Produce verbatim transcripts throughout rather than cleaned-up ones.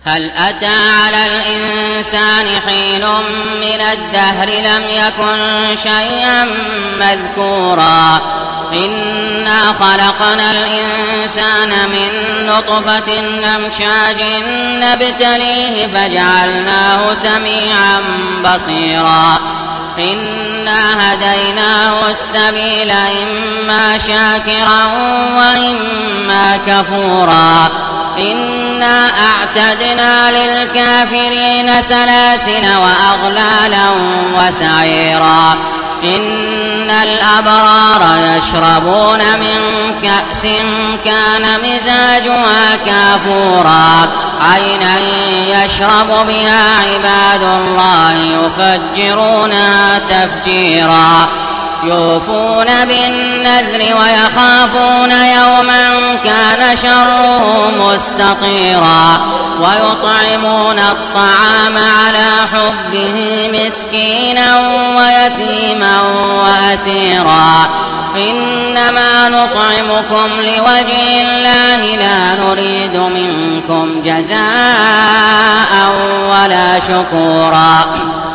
هل أتى على الإنسان حين من الدهر لم يكن شيئا مذكورا إنا خلقنا الإنسان من نطفة أمشاج نبتليه فجعلناه سميعا بصيرا إنا هديناه السبيل إما شاكرا وإما كفورا إنا أعتدنا للكافرين سلاسل وأغلالا وسعيرا إن الأبرار يشربون من كأس كان مزاجها كافورا عينا يشرب بها عباد الله يفجرونها تفجيرا يوفون بالنذر ويخافون يوما كان شره مستطيرا ويطعمون الطعام على حبه مسكينا ويتيما وأسيرا إنما نطعمكم لوجه الله لا نريد منكم جزاء ولا شكورا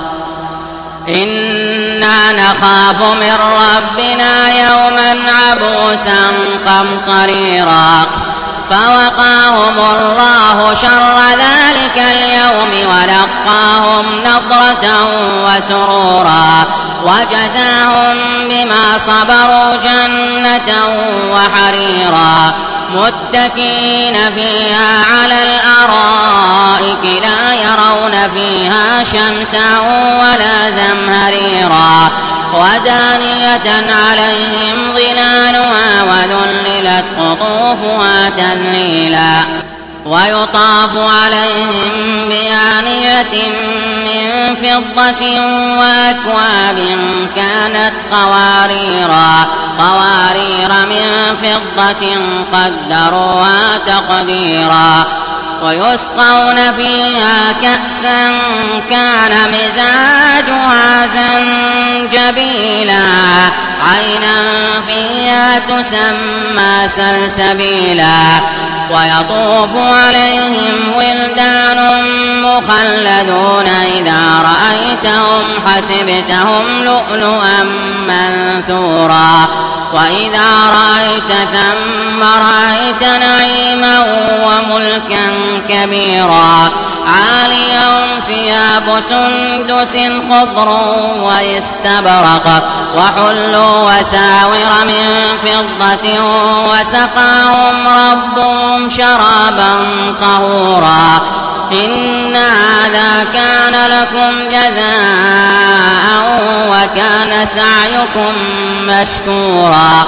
إنا نخاف من ربنا يوما عبوسا قمطريرا فوقاهم الله شر ذلك اليوم ولقاهم نضرة وسرورا وجزاهم بما صبروا جنة وحريرا متكئين فيها على الأرائك لا يرون فيها شمسا ولا زمهريرا ودانية عليهم ظلالها وذللت قطوفها تذليلا ويطاف عليهم بآنية من فضة وأكواب كانت قواريرا قوارير من فضة قدروها تقديرا ويسقون فيها كأسا كان مزاجها زنجبيلا عينا فيها تسمى سلسبيلا ويطوف عليهم ولدان مخلدون إذا رأيتهم حسبتهم لؤلؤا منثورا وإذا رأيت ثم رأيت نعيما وملكا كبيرا عاليهم ثياب سندس خضر واستبرق وحلوا وساور من فضة وسقاهم ربهم شرابا طهورا إن هذا كان لكم جزاء وكان سعيكم مشكورا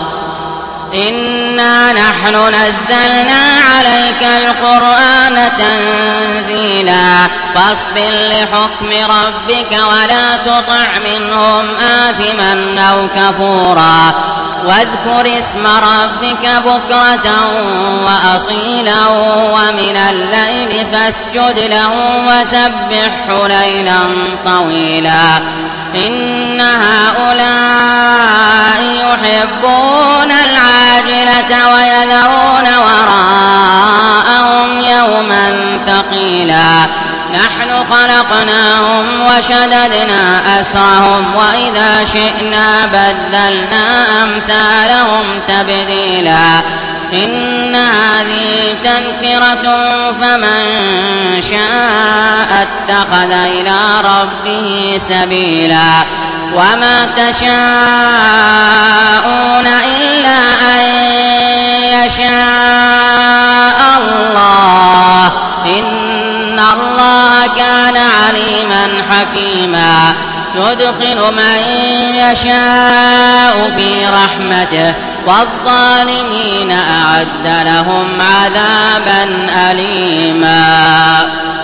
إنا نحن نزلنا عليك القرآن تنزيلا فاصبر لحكم ربك ولا تطع منهم آثما أو كفورا واذكر اسم ربك بكرة وأصيلا ومن الليل فاسجد له وسبحه ليلا طويلا إن هؤلاء يحبون العاجلة ويذرون وراءهم يوما ثقيلا نحن خلقناهم وشددنا أسرهم وإذا شئنا بدلنا أمثالهم تبديلا إن هذه تذكرة فمن شاء اتخذ إلى ربه سبيلا وما تشاءون إلا أن يشاء الله إن الله كان عليما حكيما يدخل من يشاء في رحمته والظالمين أعد لهم عذابا أليما.